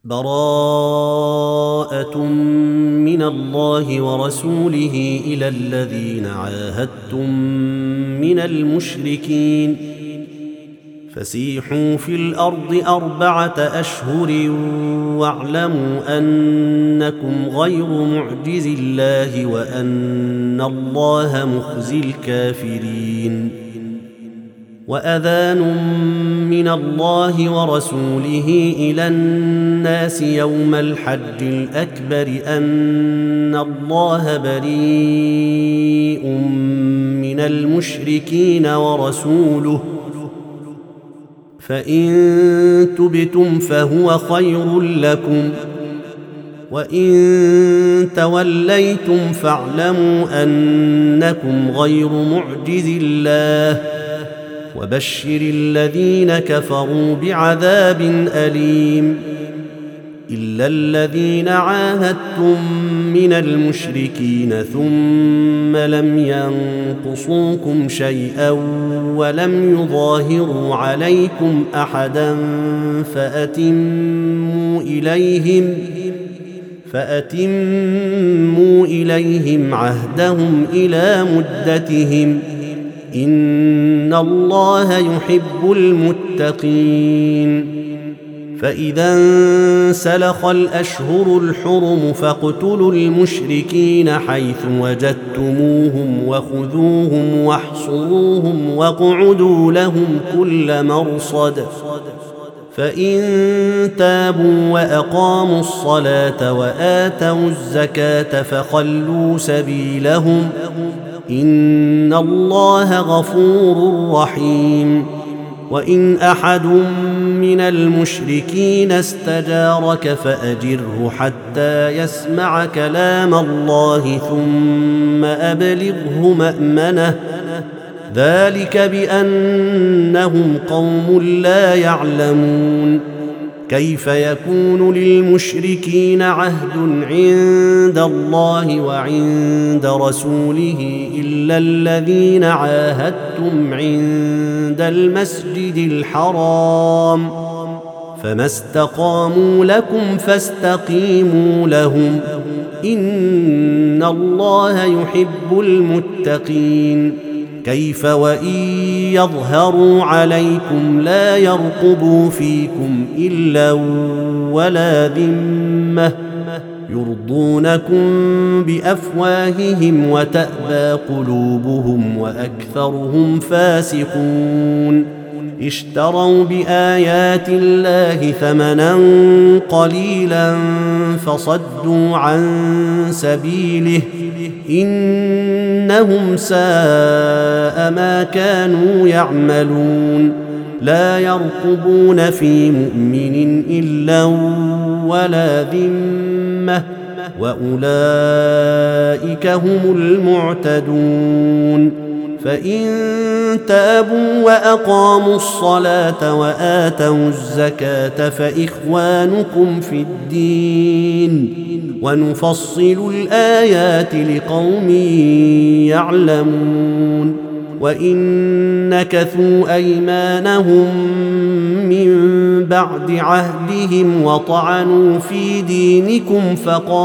براءة من الله ورسوله إلى الذين عاهدتم من المشركين فسيحوا في الأرض 4 أشهر واعلموا أنكم غير معجز الله وأن الله مخزي الكافرين. وأذان من الله ورسوله إلى الناس يوم الحج الأكبر أن الله بريء من المشركين ورسوله فإن تبتم فهو خير لكم وإن توليتم فاعلموا أنكم غير معجز الله وبشر الذين كفروا بعذاب أليم. إلا الذين عاهدتم من المشركين ثم لم ينقصوكم شيئا ولم يظاهروا عليكم أحدا فأتموا إليهم عهدهم إلى مدتهم إن الله يحب المتقين. فإذا انسلخ الأشهر الحرم فاقتلوا المشركين حيث وجدتموهم وخذوهم واحصروهم واقعدوا لهم كل مرصد فإن تابوا وأقاموا الصلاة وآتوا الزكاة فخلوا سبيلهم إن الله غفور رحيم. وإن أحد من المشركين استجارك فأجره حتى يسمع كلام الله ثم أبلغه مأمنه ذلك بأنهم قوم لا يعلمون. كيف يكون للمشركين عهد عند الله وعند رسوله إلا الذين عاهدتم عند المسجد الحرام فما استقاموا لكم فاستقيموا لهم إن الله يحب المتقين. كيف وإن يظهروا عليكم لا يرقبوا فيكم إلا ولا ذمة يرضونكم بأفواههم وتأبى قلوبهم وأكثرهم فاسقون. اشتروا بآيات الله ثمنا قليلا فصدوا عن سبيله إنهم ساء ما كانوا يعملون. لا يرقبون في مؤمن إلا ولا ذمة وأولئك هم المعتدون. فإن تابوا وأقاموا الصلاة وآتوا الزكاة فإخوانكم في الدين ونفصل الآيات لقوم يعلمون. وإن نكثوا أيمانهم من بعد عهدهم وطعنوا في دينكم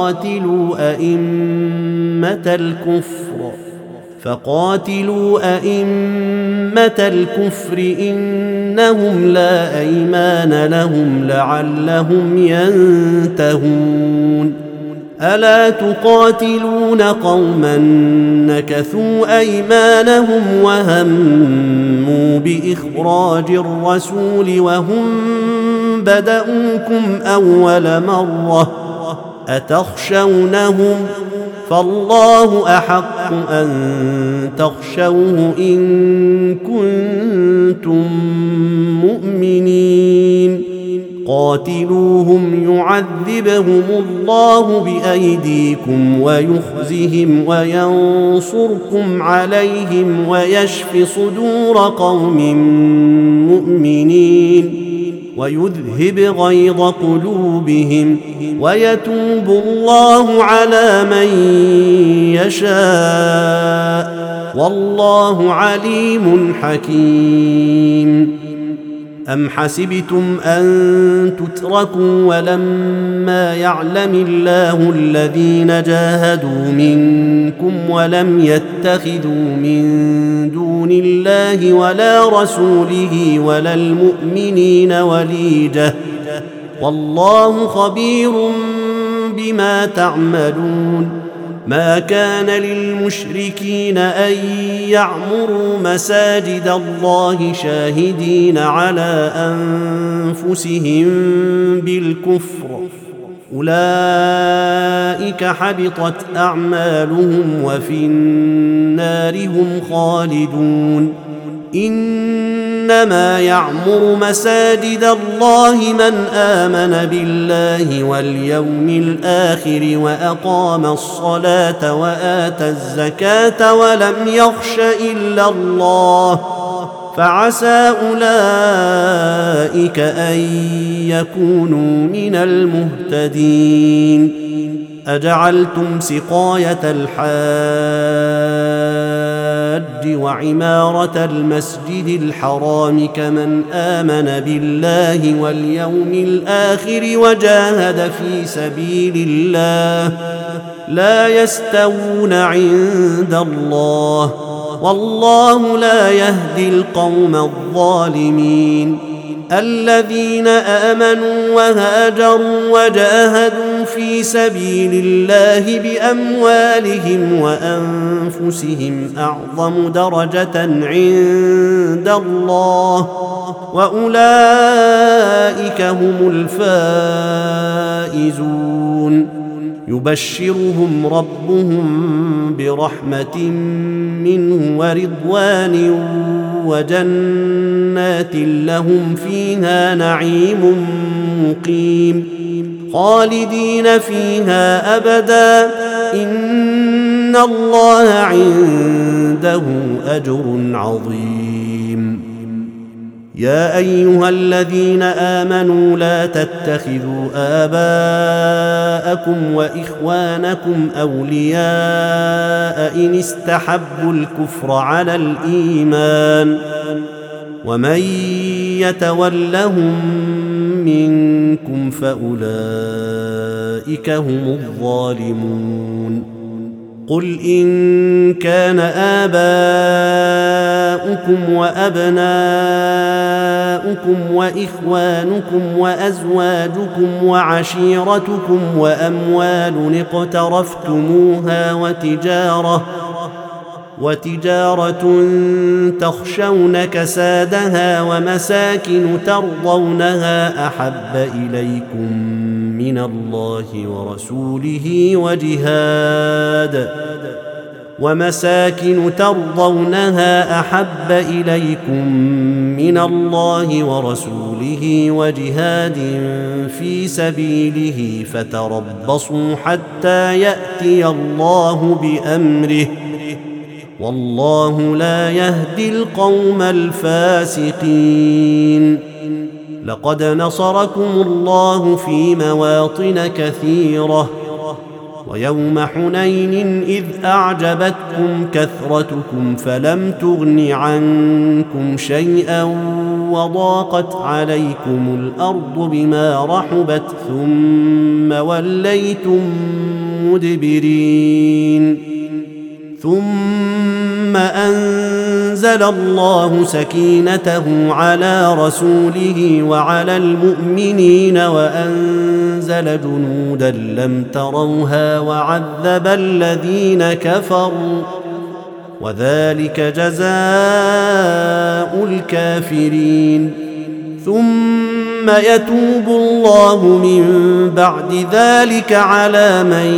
فقاتلوا أئمة الكفر إنهم لا أيمان لهم لعلهم ينتهون. ألا تقاتلون قوما نكثوا أيمانهم وهموا بإخراج الرسول وهم بدؤوكم أول مرة أتخشونهم فالله أحق أن تخشوه إن كنتم مؤمنين. قاتلوهم يعذبهم الله بأيديكم ويخزهم وينصركم عليهم ويشف صدور قوم مؤمنين ويذهب غيظ قلوبهم ويتوب الله على من يشاء والله عليم حكيم. أم حسبتم أن تتركوا ولما يعلم الله الذين جاهدوا منكم ولم يتخذوا من دون الله ولا رسوله ولا المؤمنين وليجة والله خبير بما تعملون ما كان للمشركين أن يعمروا مساجد الله شاهدين على أنفسهم بالكفر أولئك حبطت أعمالهم وفي النار هم خالدون إنما يعمر مساجد الله من آمن بالله واليوم الآخر وأقام الصلاة وآتى الزكاة ولم يخش إلا الله فعسى أولئك أن يكونوا من المهتدين أجعلتم سقاية الحاج وعمارة المسجد الحرام كمن آمن بالله واليوم الآخر وجاهد في سبيل الله لا يستوون عند الله والله لا يهدي القوم الظالمين الذين آمنوا وهاجروا وجاهدوا في سبيل الله بأموالهم وأنفسهم أعظم درجة عند الله وأولئك هم الفائزون يبشرهم ربهم برحمة منه ورضوان وجنات لهم فيها نعيم مقيم خالدين فيها أبدا إن الله عنده أجر عظيم يا أيها الذين آمنوا لا تتخذوا آباءكم وإخوانكم أولياء إن استحبوا الكفر على الإيمان ومن يتولهم منكم فأولئك هم الظالمون قل إن كان آباؤكم وأبناؤكم وإخوانكم وأزواجكم وعشيرتكم وأموال اقترفتموها وتجارة تخشون كسادها ومساكن ترضونها أحب إليكم من الله ورسوله وجهاد في سبيله فتربصوا حتى يأتي الله بأمره والله لا يهدي القوم الفاسقين لقد نصركم الله في مواطن كثيرة ويوم حنين إذ أعجبتكم كثرتكم فلم تغن عنكم شيئا وضاقت عليكم الأرض بما رحبت ثم وليتم مدبرين ثم أنزل الله سكينته على رسوله وعلى المؤمنين وأنزل جنودا لم تروها وعذب الذين كفروا وذلك جزاء الكافرين ثم يتوب الله من بعد ذلك على من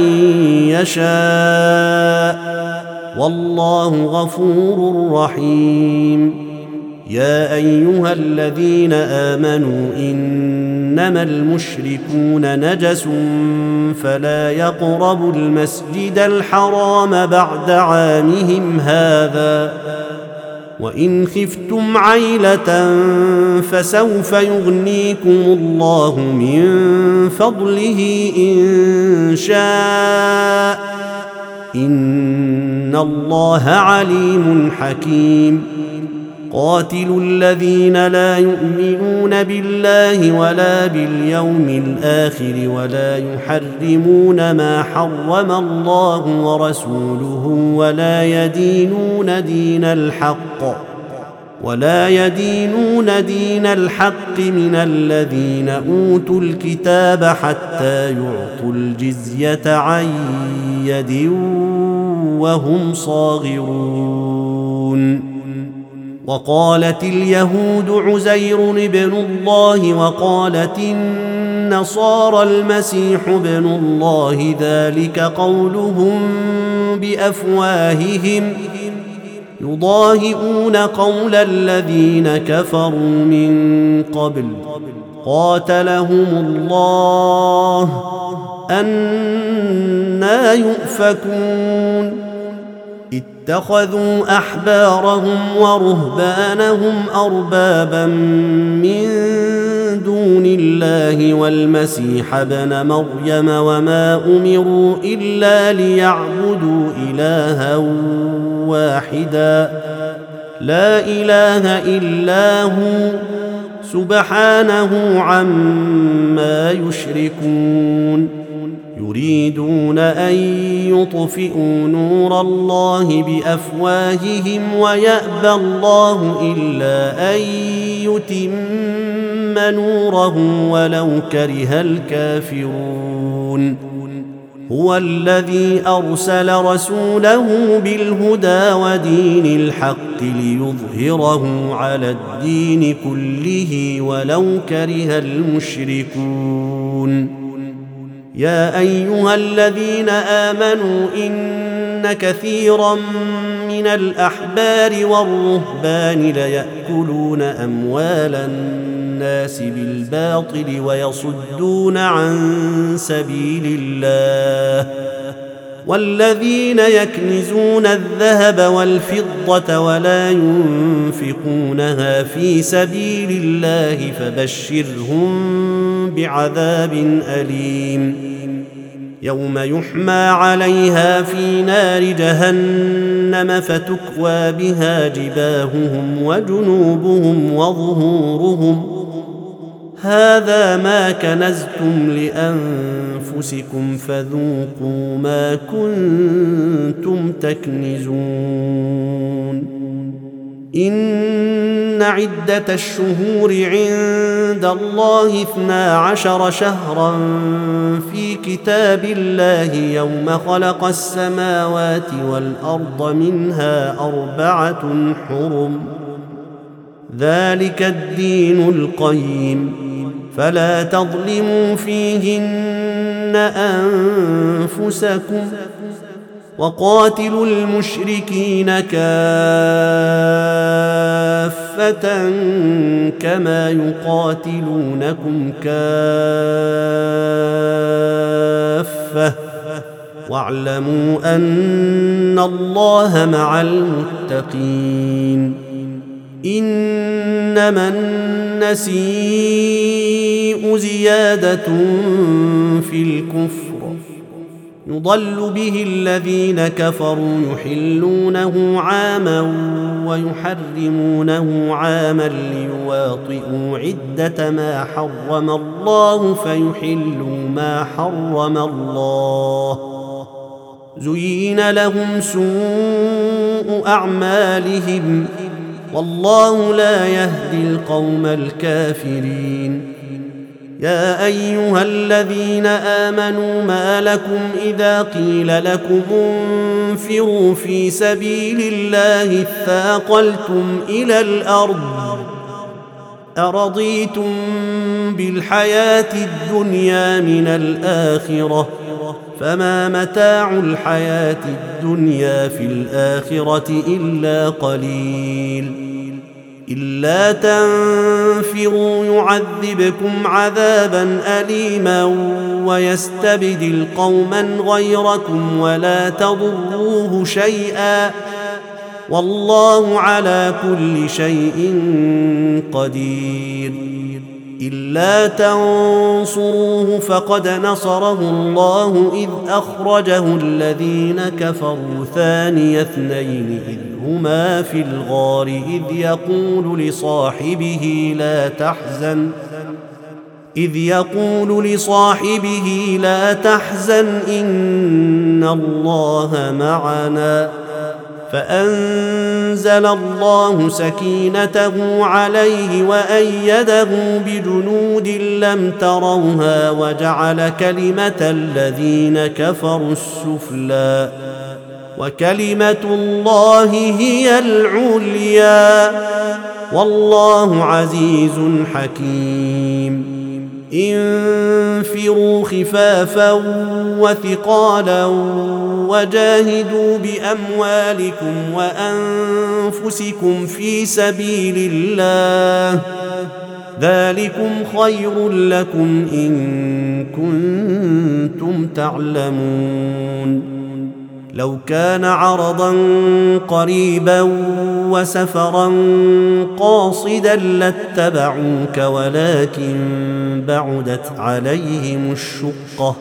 يشاء والله غفور رحيم يا أيها الذين آمنوا إنما المشركون نجس فلا يقربوا المسجد الحرام بعد عامهم هذا وإن خفتم عيلة فسوف يغنيكم الله من فضله إن شاء إن الله عليم حكيم قاتلوا الذين لا يؤمنون بالله ولا باليوم الآخر ولا يحرمون ما حرم الله ورسوله ولا يدينون دين الحق من الذين أوتوا الكتاب حتى يعطوا الجزية عن يد وهم صاغرون. وقالت اليهود عزير ابن الله وقالت النصارى المسيح ابن الله ذلك قولهم بأفواههم يضاهئون قول الذين كفروا من قبل قاتلهم الله أنى يؤفكون. اتخذوا أحبارهم ورهبانهم أربابا من دون الله والمسيح ابن مريم وما أمروا إلا ليعبدوا إلها واحدا لا إله إلا هو سبحانه عما يشركون. يريدون أن يطفئوا نور الله بأفواههم ويأبى الله إلا أن يتم نوره ولو كره الكافرون. هو الذي أرسل رسوله بالهدى ودين الحق ليظهره على الدين كله ولو كره المشركون. يا أيها الذين آمنوا إن كثيرا من الأحبار والرهبان ليأكلون أموال الناس بالباطل ويصدون عن سبيل الله والذين يكنزون الذهب والفضة ولا ينفقونها في سبيل الله فبشرهم بعذاب أليم. يوم يحمى عليها في نار جهنم فتكوى بها جباههم وجنوبهم وظهورهم هذا ما كنزتم لأنفسكم فذوقوا ما كنتم تكنزون. إن عدة الشهور عند الله 12 شهرا في كتاب الله يوم خلق السماوات والأرض منها 4 حرم ذلك الدين القيم فلا تظلموا فيهن أنفسكم وقاتلوا المشركين كافة كما يقاتلونكم كافة واعلموا أن الله مع المتقين. إنما النسيء زيادة في الكفر يضل به الذين كفروا يحلونه عاما ويحرمونه عاما ليواطئوا عدة ما حرم الله فيحلوا ما حرم الله. زين لهم سوء أعمالهم والله لا يهدي القوم الكافرين. يا أيها الذين آمنوا ما لكم إذا قيل لكم انفروا في سبيل الله اثاقلتم إلى الأرض أرضيتم بالحياة الدنيا من الآخرة فما متاع الحياة الدنيا في الآخرة إلا قليل. إلا تنفروا يعذبكم عذابا أليما ويستبدل قوما غيركم ولا تضروه شيئا والله على كل شيء قدير. إلا تنصروه فقد نصره الله إذ أخرجه الذين كفروا ثاني اثنين هما في الغار إذ يقول لصاحبه لا تحزن إن الله معنا فأنزل الله سكينته عليه وأيده بجنود لم تروها وجعل كلمة الذين كفروا السفلى وكلمة الله هي العليا والله عزيز حكيم انفروا خفافا وثقالا وجاهدوا بأموالكم وأنفسكم في سبيل الله ذلكم خير لكم إن كنتم تعلمون لو كان عرضا قريبا وسفرا قاصدا لاتبعوك ولكن بعدت عليهم الشقة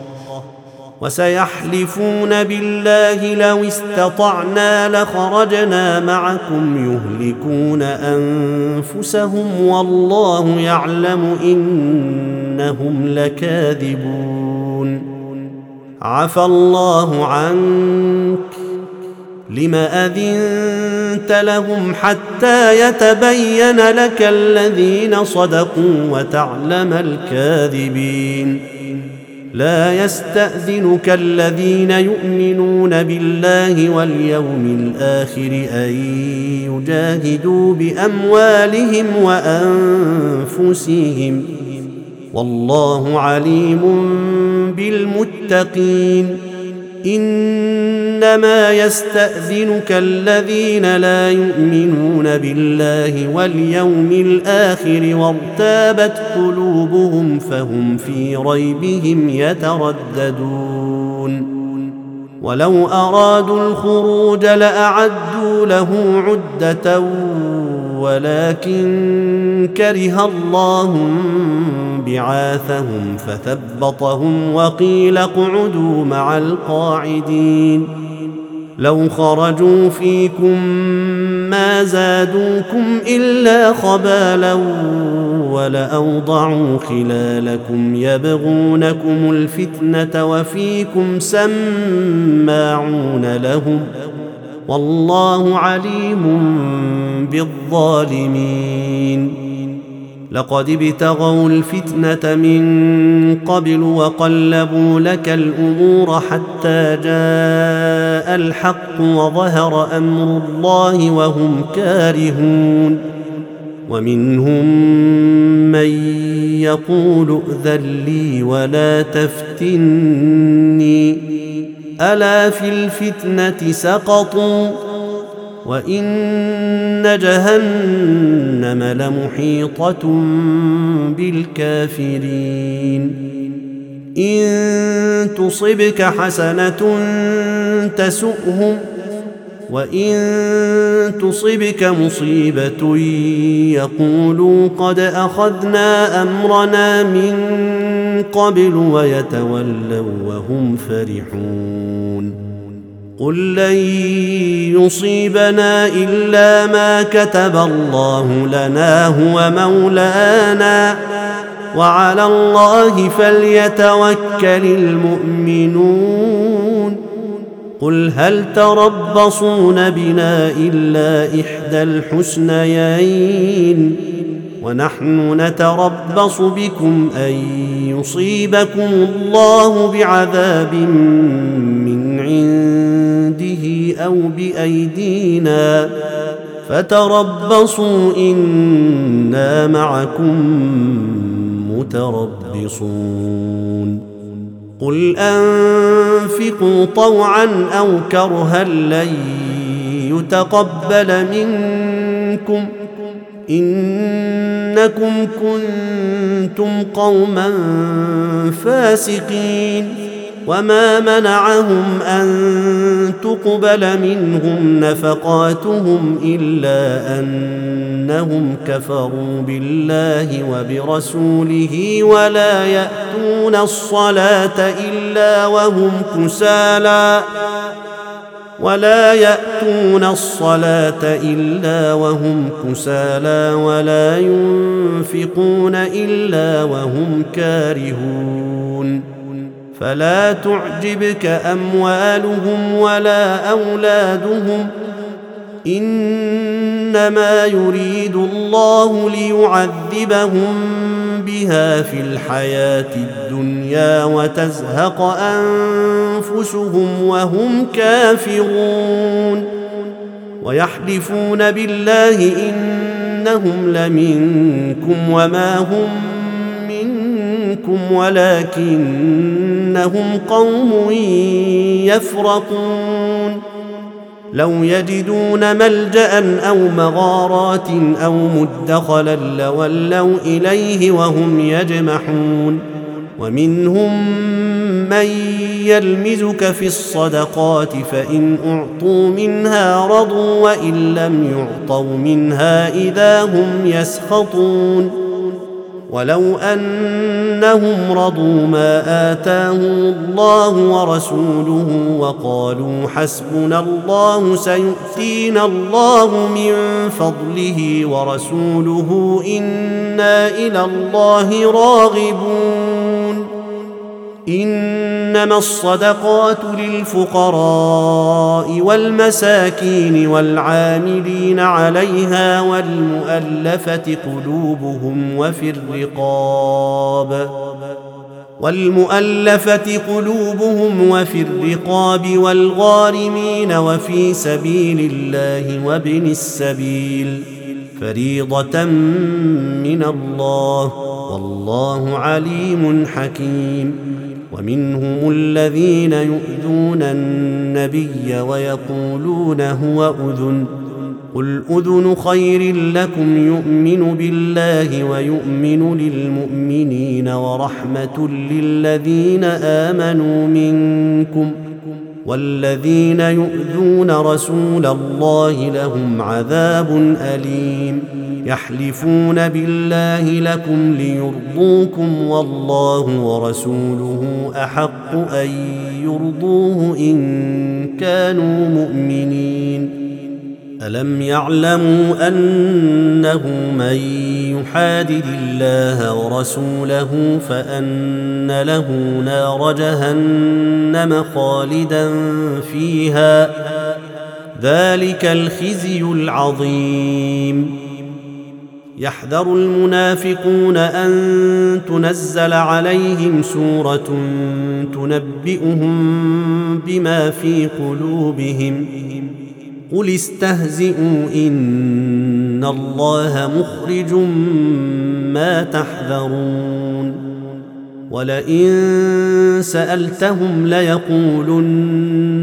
وسيحلفون بالله لو استطعنا لخرجنا معكم يهلكون أنفسهم والله يعلم إنهم لكاذبون عفى الله عنك لم أذنت لهم حتى يتبين لك الذين صدقوا وتعلم الكاذبين لا يستأذنك الذين يؤمنون بالله واليوم الآخر أن يجاهدوا بأموالهم وأنفسهم والله عليم بالمتقين إنما يستأذنك الذين لا يؤمنون بالله واليوم الآخر وارتابت قلوبهم فهم في ريبهم يترددون ولو أرادوا الخروج لأعدوا له عدة ولكن كره الله بعاثهم فثبطهم وقيل اقعدوا مع القاعدين لو خرجوا فيكم ما زادوكم إلا خبالا ولأوضعوا خلالكم يبغونكم الفتنة وفيكم سماعون لهم والله عليم بالظالمين لقد ابتغوا الفتنة من قبل وقلبوا لك الأمور حتى جاء الحق وظهر أمر الله وهم كارهون ومنهم من يقول ائذن لي ولا تفتني ألا في الفتنة سقطوا وإن جهنم لمحيطة بالكافرين إن تصبك حسنة تسؤهم وإن تصبك مصيبة يقولوا قد أخذنا أمرنا من قبل ويتولوا وهم فرحون قل لن يصيبنا إلا ما كتب الله لنا هو مولانا وعلى الله فليتوكل المؤمنون قل هل تربصون بنا إلا إحدى الحسنيين ونحن نتربص بكم أن يصيبكم الله بعذاب من عنده أو بأيدينا فتربصوا إنا معكم متربصون قل أنفقوا طوعا أو كرها لن يتقبل منكم إنكم كنتم قوما فاسقين وما منعهم أن تقبل منهم نفقاتهم إلا أنهم كفروا بالله وبرسوله ولا يأتون الصلاة إلا وهم كسالى ولا ينفقون إلا وهم كارهون فلا تعجبك أموالهم ولا أولادهم إنما يريد الله ليعذبهم بها في الحياة الدنيا وتزهق أنفسهم وهم كافرون ويحلفون بالله إنهم لمنكم وما هم منكم ولكنهم قوم يفرقون لو يجدون ملجأ أو مغارات أو مدخلا لولوا إليه وهم يجمحون ومنهم من يلمزك في الصدقات فإن أعطوا منها رضوا وإن لم يعطوا منها إذا هم يسخطون ولو أنهم رضوا ما آتاهم الله ورسوله وقالوا حسبنا الله سيؤتينا الله من فضله ورسوله إنا إلى الله راغبون إنما الصدقات للفقراء والمساكين والعاملين عليها والمؤلفة قلوبهم وفي الرقاب والغارمين وفي سبيل الله وابن السبيل فريضة من الله والله عليم حكيم ومنهم الذين يؤذون النبي ويقولون هو أذن قل أذن خير لكم يؤمن بالله ويؤمن للمؤمنين ورحمة للذين آمنوا منكم والذين يؤذون رسول الله لهم عذاب أليم يحلفون بالله لكم ليرضوكم والله ورسوله أحق أن يرضوه إن كانوا مؤمنين ألم يعلموا أنه من يحادد الله ورسوله فأن له نار جهنم خالدا فيها ذلك الخزي العظيم يحذر المنافقون أن تنزل عليهم سورة تنبئهم بما في قلوبهم قل استهزئوا إن الله مخرج ما تحذرون ولئن سألتهم ليقولن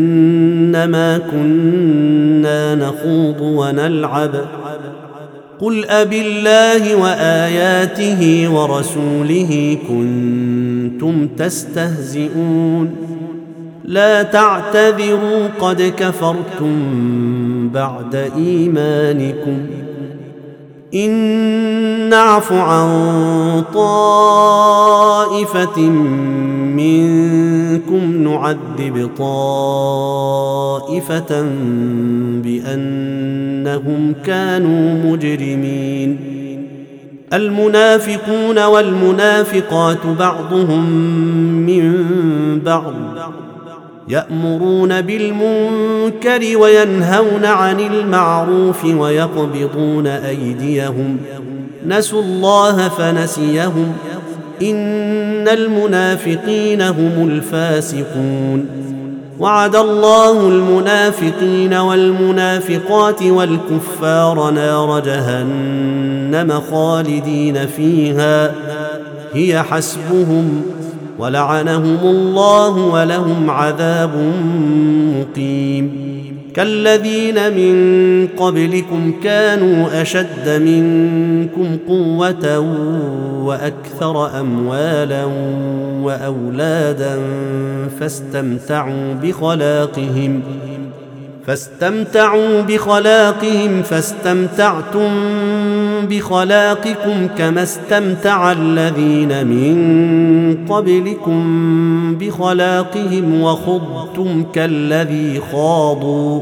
إنما كنا نخوض ونلعب قل أبالله وآياته ورسوله كنتم تستهزئون لا تعتذروا قد كفرتم بعد إيمانكم إن نعف عن طائفة منكم نعذب طائفة بأنهم كانوا مجرمين المنافقون والمنافقات بعضهم من بعض يأمرون بالمنكر وينهون عن المعروف ويقبضون أيديهم نسوا الله فنسيهم إن المنافقين هم الفاسقون وعد الله المنافقين والمنافقات والكفار نار جهنم خالدين فيها هي حسبهم ولعنهم الله ولهم عذاب مقيم كالذين من قبلكم كانوا أشد منكم قوة وأكثر أموالا وأولادا فاستمتعوا بخلاقهم فاستمتعتم بخلاقكم كما استمتع الذين من قبلكم بخلاقهم وخضتم كالذي خاضوا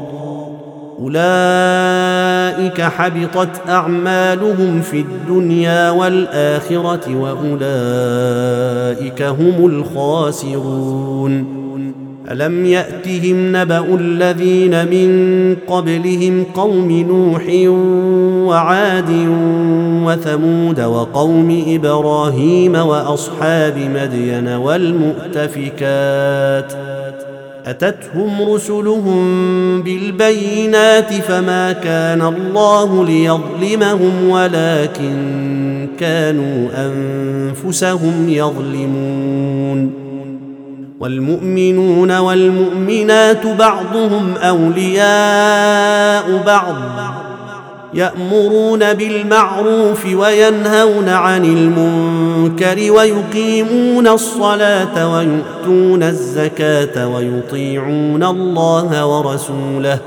أولئك حبطت أعمالهم في الدنيا والآخرة وأولئك هم الخاسرون ألم يأتهم نبأ الذين من قبلهم قوم نوح وعاد وثمود وقوم إبراهيم وأصحاب مدين والمؤتفكات أتتهم رسلهم بالبينات فما كان الله ليظلمهم ولكن كانوا أنفسهم يظلمون والمؤمنون والمؤمنات بعضهم أولياء بعض يأمرون بالمعروف وينهون عن المنكر ويقيمون الصلاة ويؤتون الزكاة ويطيعون الله ورسوله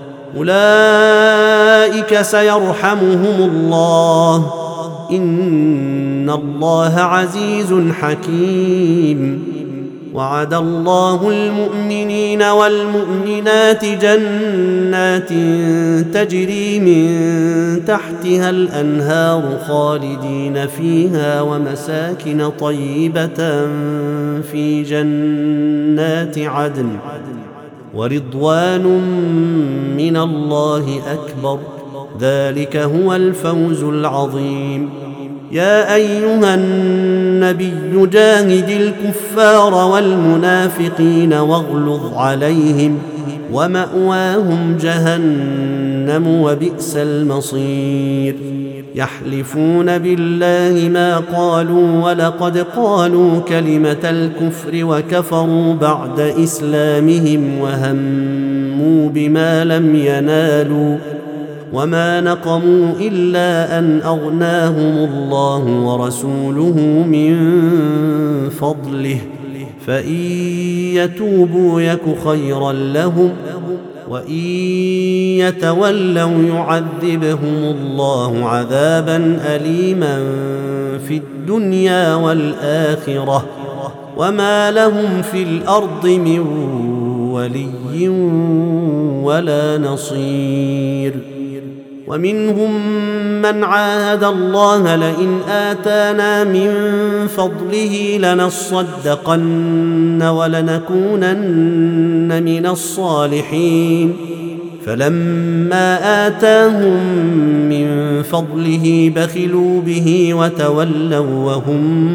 أولئك سيرحمهم الله إن الله عزيز حكيم وعد الله المؤمنين والمؤمنات جنات تجري من تحتها الأنهار خالدين فيها ومساكن طيبة في جنات عدن ورضوان من الله أكبر ذلك هو الفوز العظيم يا أيها النبي جاهد الكفار والمنافقين واغلظ عليهم ومأواهم جهنم وبئس المصير يحلفون بالله ما قالوا ولقد قالوا كلمة الكفر وكفروا بعد إسلامهم وهموا بما لم ينالوا وما نقموا إلا أن أغناهم الله ورسوله من فضله فإن يتوبوا يك خيرا لهم وإن يتولوا يعذبهم الله عذابا أليما في الدنيا والآخرة وما لهم في الأرض من ولي ولا نصير ومنهم من عاهد الله لئن آتانا من فضله لنصدقن ولنكونن من الصالحين فلما آتاهم من فضله بخلوا به وتولوا وهم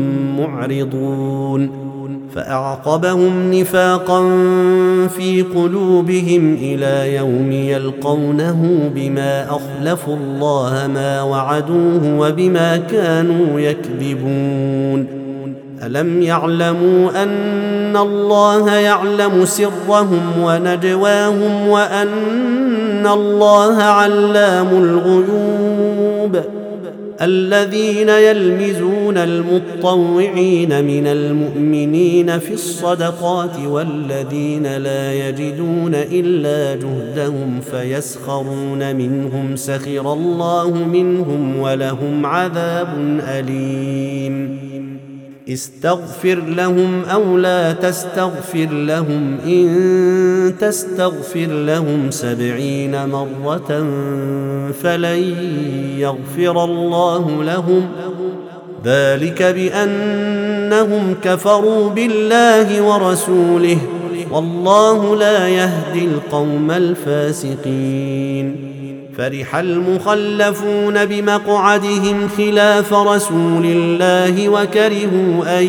معرضون فأعقبهم نفاقا في قلوبهم إلى يوم يلقونه بما أخلفوا الله ما وعدوه وبما كانوا يكذبون ألم يعلموا أن الله يعلم سرهم ونجواهم وأن الله علام الغيوب الذين يلمزون المطوعين من المؤمنين في الصدقات والذين لا يجدون إلا جهدهم فيسخرون منهم سخر الله منهم ولهم عذاب أليم استغفر لهم أو لا تستغفر لهم إن تستغفر لهم 70 مرة فلن يغفر الله لهم ذلك بأنهم كفروا بالله ورسوله والله لا يهدي القوم الفاسقين فرح المخلفون بمقعدهم خلاف رسول الله وكرهوا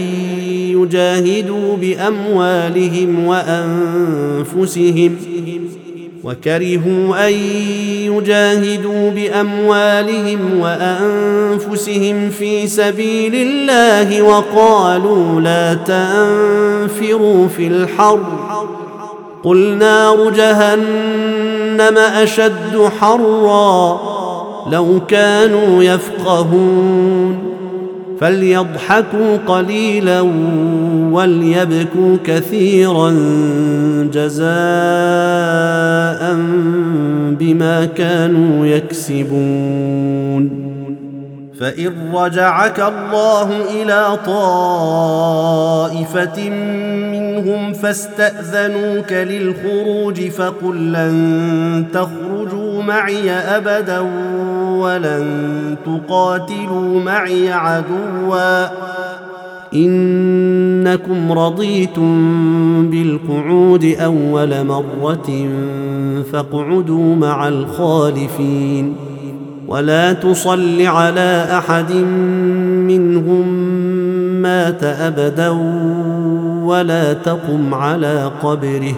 أن يجاهدوا بأموالهم وأنفسهم في سبيل الله وقالوا لا تنفروا في الحر قل نار جهنم جهنم أشد حرا لو كانوا يفقهون فليضحكوا قليلا وليبكوا كثيرا جزاء بما كانوا يكسبون. فإن رجعك الله إلى طائفة منهم فاستأذنوك للخروج فقل لن تخرجوا معي أبدا ولن تقاتلوا معي عدوا إنكم رضيتم بالقعود أول مرة فاقعدوا مع الخالفين ولا تصل على أحد منهم مات أبدا ولا تقم على قبره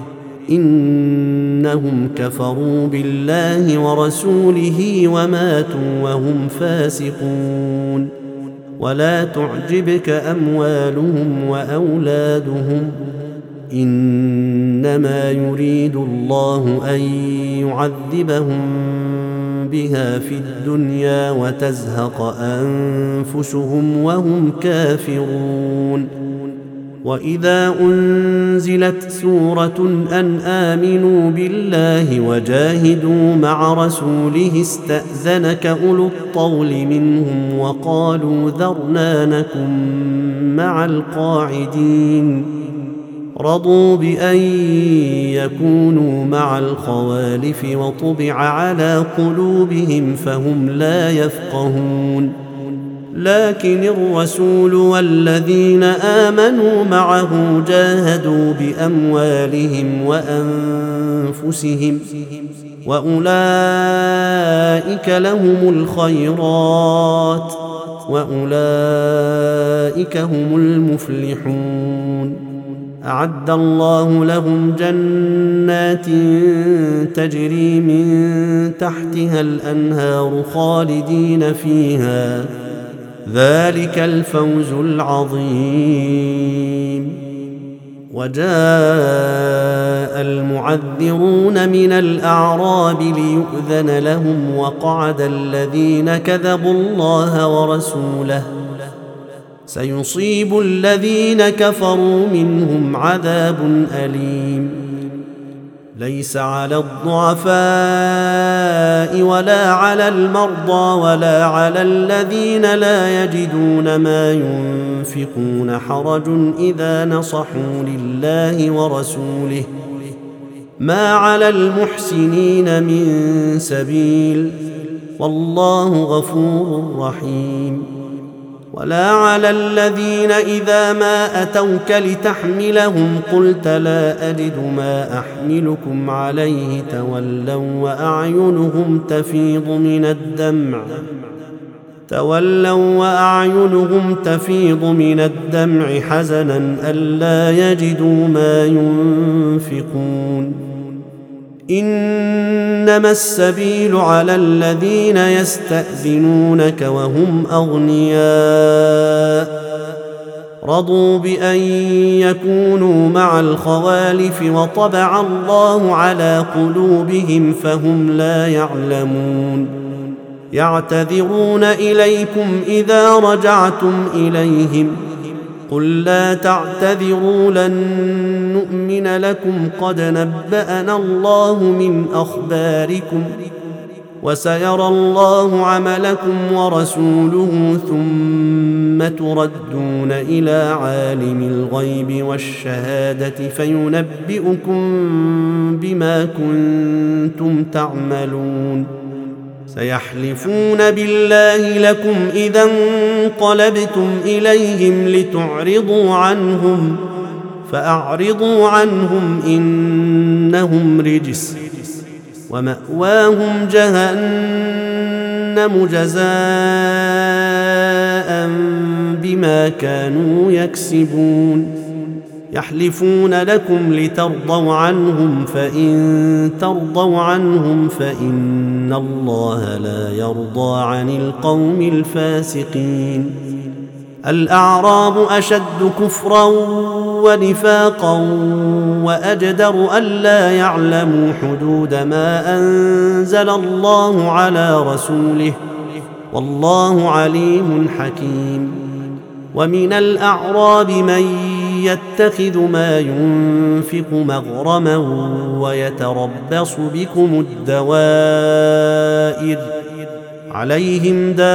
إنهم كفروا بالله ورسوله وماتوا وهم فاسقون. ولا تعجبك أموالهم وأولادهم إنما يريد الله أن يعذبهم بها في الدنيا وتزهق أنفسهم وهم كافرون. وإذا أنزلت سورة أن آمنوا بالله وجاهدوا مع رسوله استأذنك أولو الطول منهم وقالوا ذرنا نكن مع القاعدين رضوا بأن يكونوا مع الخوالف وطبع على قلوبهم فهم لا يفقهون. لكن الرسول والذين آمنوا معه جاهدوا بأموالهم وأنفسهم وأولئك لهم الخيرات وأولئك هم المفلحون. أعد الله لهم جنات تجري من تحتها الأنهار خالدين فيها ذلك الفوز العظيم. وجاء المعذرون من الأعراب ليؤذن لهم وقعد الذين كذبوا الله ورسوله سيصيب الذين كفروا منهم عذاب أليم. ليس على الضعفاء ولا على المرضى ولا على الذين لا يجدون ما ينفقون حرج إذا نصحوا لله ورسوله ما على المحسنين من سبيل والله غفور رحيم. ولا على الذين إذا ما أتوك لتحملهم قلت لا أجد ما أحملكم عليه تولوا وأعينهم تفيض من الدمع حزنا ألا يجدوا ما ينفقون. إنما السبيل على الذين يستأذنونك وهم أغنياء رضوا بأن يكونوا مع الخوالف وطبع الله على قلوبهم فهم لا يعلمون. يعتذرون إليكم إذا رجعتم إليهم قل لا تعتذروا لن نؤمن لكم قد نبأنا الله من أخباركم وسيرى الله عملكم ورسوله ثم تردون إلى عالم الغيب والشهادة فينبئكم بما كنتم تعملون. سيحلفون بالله لكم إذا انقلبتم إليهم لتعرضوا عنهم فأعرضوا عنهم إنهم رجس ومأواهم جهنم جزاء بما كانوا يكسبون. يحلفون لكم لترضوا عنهم فإن ترضوا عنهم فإن الله لا يرضى عن القوم الفاسقين. الأعراب أشد كفرا ونفاقا وأجدر ألا يعلموا حدود ما أنزل الله على رسوله والله عليم حكيم. ومن الأعراب من يتخذ ما ينفق مغرما ويتربص بكم الدوائر عليهم دائرة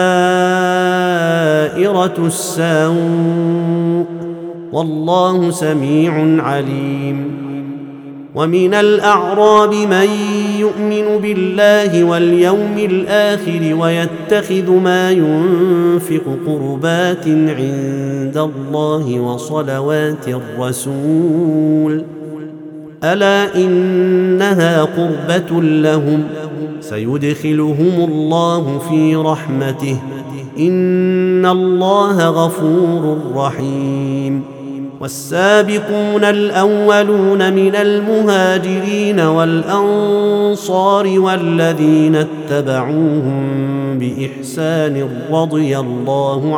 السوء والله سميع عليم. ومن الأعراب من يؤمن بالله واليوم الآخر ويتخذ ما ينفق قربات عند الله وصلوات الرسول ألا إنها قربة لهم سيدخلهم الله في رحمته إن الله غفور رحيم. والسابقون الأولون من المهاجرين والأنصار والذين اتبعوهم بإحسان رضي الله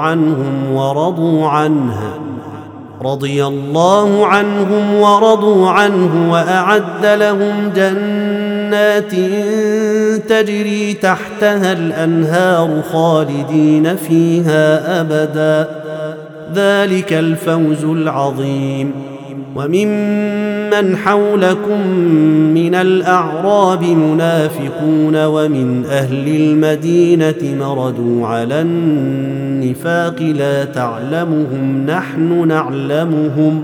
عنهم ورضوا عنه وأعد لهم جنات تجري تحتها الأنهار خالدين فيها أبدا ذلك الفوز العظيم. وممن حولكم من الأعراب منافقون ومن أهل المدينة مردوا على النفاق لا تعلمهم نحن نعلمهم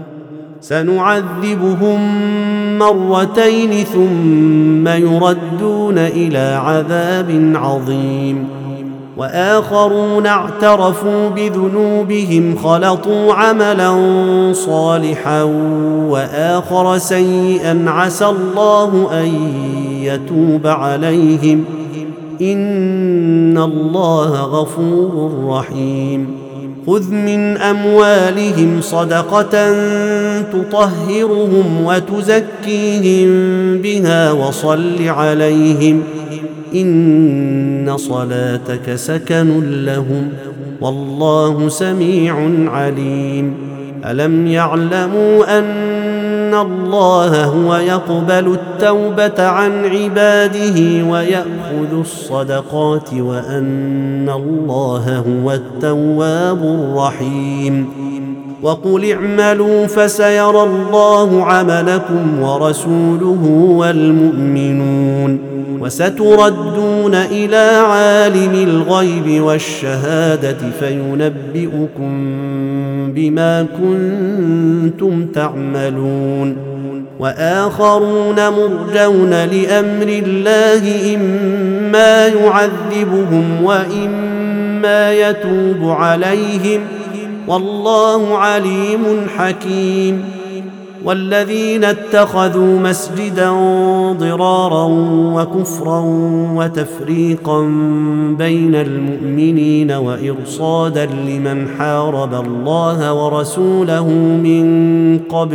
سنعذبهم مرتين ثم يردون إلى عذاب عظيم. وآخرون اعترفوا بذنوبهم خلطوا عملا صالحا وآخر سيئا عسى الله أن يتوب عليهم إن الله غفور رحيم. خذ من أموالهم صدقة تطهرهم وتزكيهم بها وصل عليهم إن صلاتك سكن لهم والله سميع عليم. ألم يعلموا أن الله هو يقبل التوبة عن عباده ويأخذ الصدقات وأن الله هو التواب الرحيم. وقل اعملوا فسيرى الله عملكم ورسوله والمؤمنون وستردون إلى عالم الغيب والشهادة فينبئكم بما كنتم تعملون. وآخرون مرجون لأمر الله إما يعذبهم وإما يتوب عليهم والله عليم حكيم. والذين اتخذوا مسجدا ضرارا وكفرا وتفريقا بين المؤمنين وإرصادا لمن حارب الله ورسوله من قبل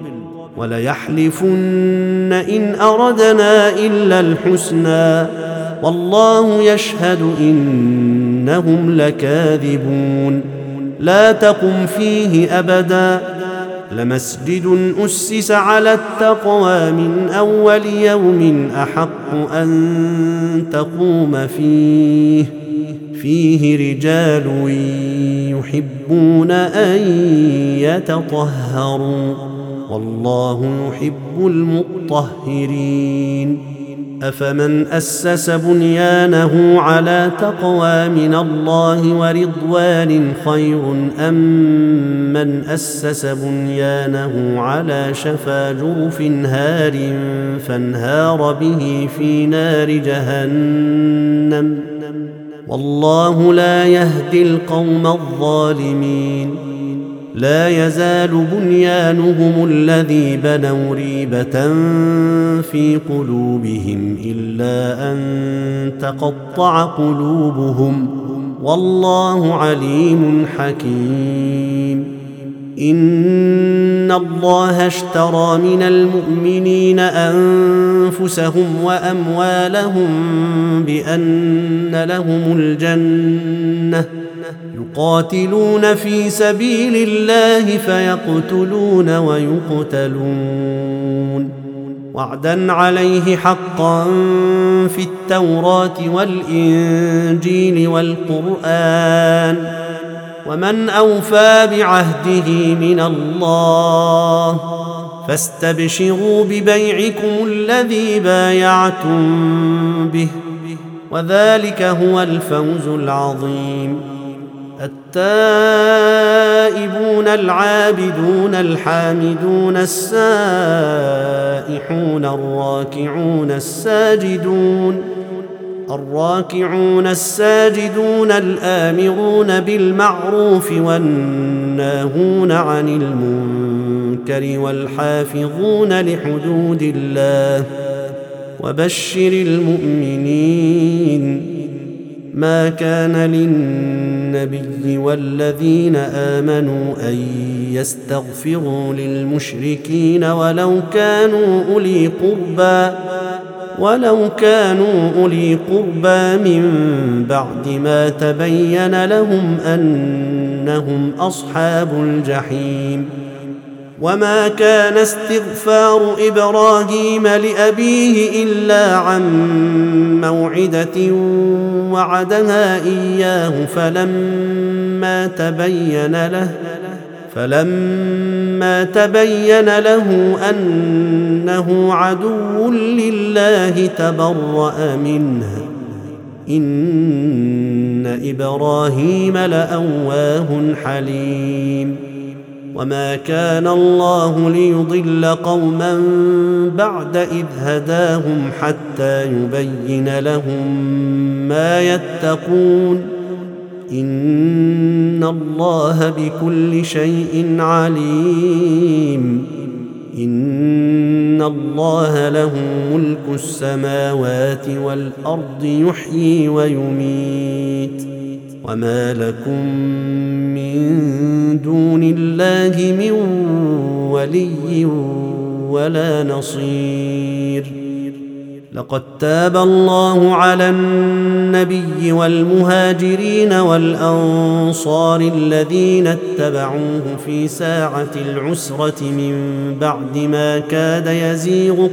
وليحلفن إن أردنا إلا الحسنى والله يشهد إنهم لكاذبون. لا تقم فيه أبدا لمسجد أسس على التقوى من أول يوم أحق أن تقوم فيه رجال يحبون أن يتطهروا والله يحب المطهرين. أفمن أسس بنيانه على تقوى من الله ورضوان خير أم من أسس بنيانه على شفا جرف هار فانهار به في نار جهنم والله لا يهدي القوم الظالمين. لا يزال بنيانهم الذي بنوا ريبة في قلوبهم إلا أن تقطع قلوبهم والله عليم حكيم. إن الله اشترى من المؤمنين أنفسهم وأموالهم بأن لهم الجنة يقاتلون في سبيل الله فيقتلون ويقتلون وعدا عليه حقا في التوراة والإنجيل والقرآن ومن أوفى بعهده من الله فاستبشروا ببيعكم الذي بايعتم به وذلك هو الفوز العظيم. التائبون العابدون الحامدون السائحون الراكعون الساجدون الآمرون بالمعروف والناهون عن المنكر والحافظون لحدود الله وبشر المؤمنين. ما كان للنبي والذين آمنوا أن يستغفروا للمشركين ولو كانوا أولي قربى من بعد ما تبين لهم أنهم أصحاب الجحيم. وما كان استغفار إبراهيم لأبيه إلا عن موعدة وعدها إياه فلما تبين له أنه عدو لله تبرأ منه إن إبراهيم لأواه حليم. وما كان الله ليضل قوما بعد إذ هداهم حتى يبين لهم ما يتقون إن الله بكل شيء عليم. إن الله له ملك السماوات والأرض يحيي ويميت وما لكم من دون الله من ولي ولا نصير. لقد تاب الله على النبي والمهاجرين والأنصار الذين اتبعوه في ساعة العسرة من بعد ما كاد يزيغ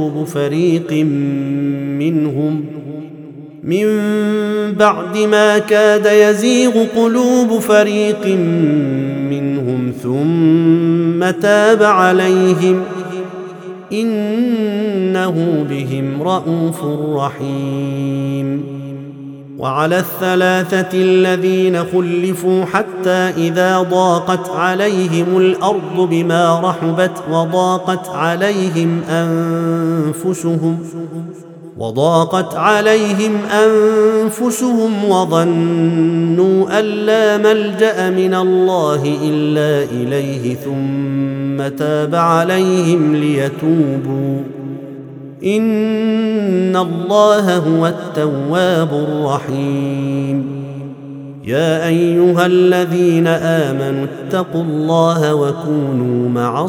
قلوب فريق منهم ثم تاب عليهم إنه بهم رءوف رحيم. وعلى الثلاثة الذين خلفوا حتى إذا ضاقت عليهم الأرض بما رحبت وضاقت عليهم أنفسهم وظنوا أن لا ملجأ من الله إلا إليه ثم تاب عليهم ليتوبوا إن الله هو التواب الرحيم. يا أيها الذين آمنوا اتقوا الله وكونوا مع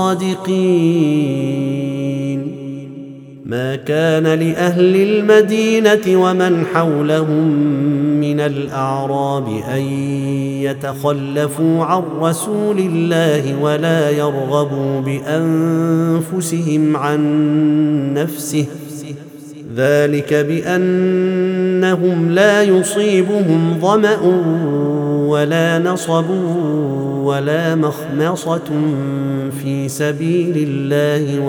الصادقين. ما كان لأهل المدينة ومن حولهم من الأعراب أن يتخلفوا عن رسول الله ولا يرغبوا بأنفسهم عن نفسه ذلك بأنهم لا يصيبهم ظمأ ولا نصب ولا مخمصة في سبيل الله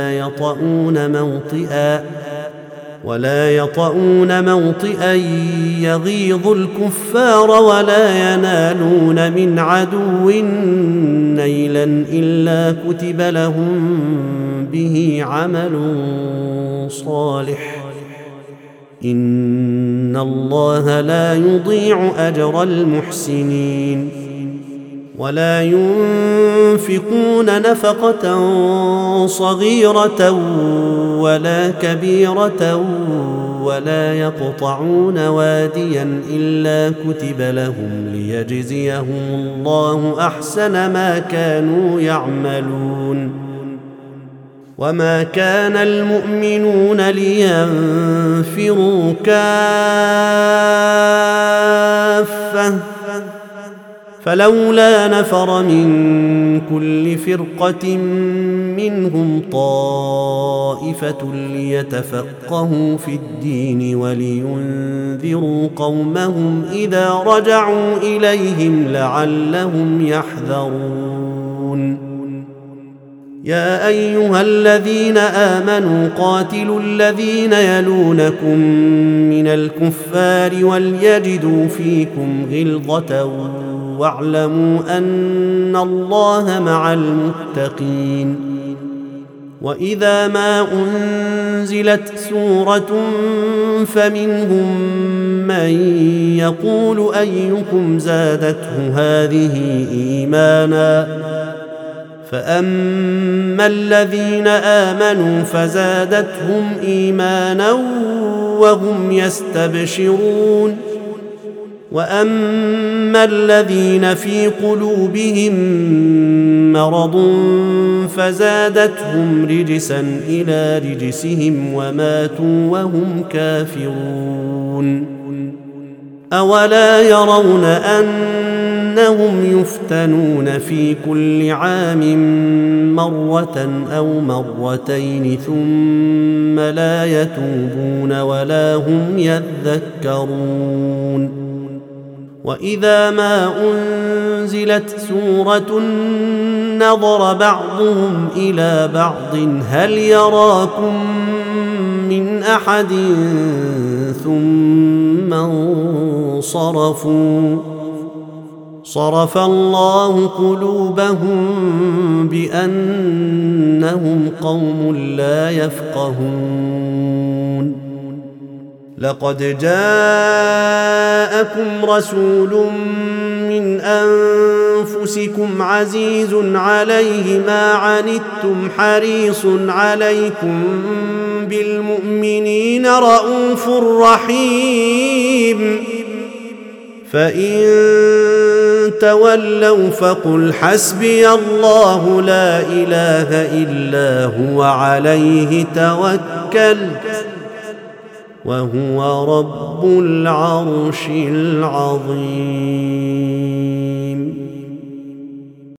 ولا يطؤون موطئا يغيظ الكفار ولا ينالون من عدو نيلا إلا كتب لهم به عمل صالح إن الله لا يضيع أجر المحسنين. ولا ينفقون نفقة صغيرة ولا كبيرة ولا يقطعون واديا إلا كتب لهم ليجزيهم الله أحسن ما كانوا يعملون. وما كان المؤمنون لينفروا كافة فلولا نفر من كل فرقة منهم طائفة ليتفقهوا في الدين ولينذروا قومهم إذا رجعوا إليهم لعلهم يحذرون يا أيها الذين آمنوا قاتلوا الذين يلونكم من الكفار وليجدوا فيكم غلظة واعلموا أن الله مع المتقين وإذا ما أنزلت سورة فمنهم من يقول أيكم زادته هذه إيمانا فأما الذين آمنوا فزادتهم إيمانا وهم يستبشرون وأما الذين في قلوبهم مرض فزادتهم رجسا إلى رجسهم وماتوا وهم كافرون أولا يرون أنهم يفتنون في كل عام مرة أو مرتين ثم لا يتوبون ولا هم يذكرون وإذا ما أنزلت سورة نظر بعضهم إلى بعض هل يراكم من أحد ثم انصرفوا صرف الله قلوبهم بأنهم قوم لا يفقهون لقد جاءكم رسول من أنفسكم عزيز عليه ما عنتم حريص عليكم بالمؤمنين رؤوف رحيم فإن تولوا فقل حسبي الله لا إله إلا هو عليه توكلت وهو رب العرش العظيم